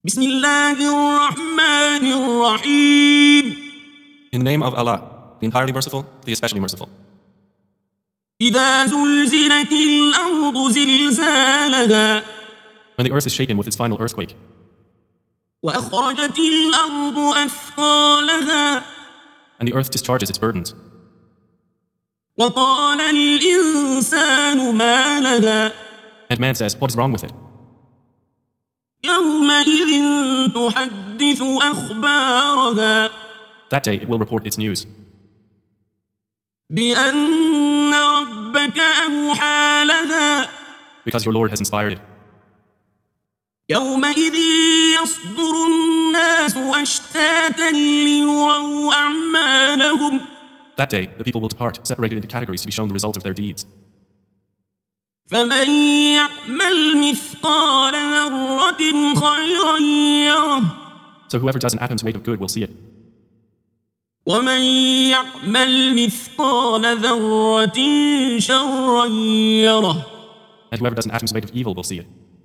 بسم الله الرحمن الرحيم. In the name of Allah, the entirely merciful, the especially merciful. إذا زلزلت الأرض زلزالها When the earth is shaken with its final earthquake, وأخرجت الأرض أثقالها and the earth discharges its burdens, وقال الإنسان ما لها and man says, what is wrong with it? يومئذ تحدث أخبارها That day it will report its news, بأن ربك أوحى لها because your Lord has inspired it. يومئذ يصدر الناس أشتاتا ليروا أعمالهم That day the people will depart, separated into categories to be shown the result of their deeds. فمن يعمل مثقال ذرة خيرا يره So whoever does an atom's weight of good will see it, ومن يعمل مثقال ذرة شرا يره and whoever does an atom's weight of evil will see it.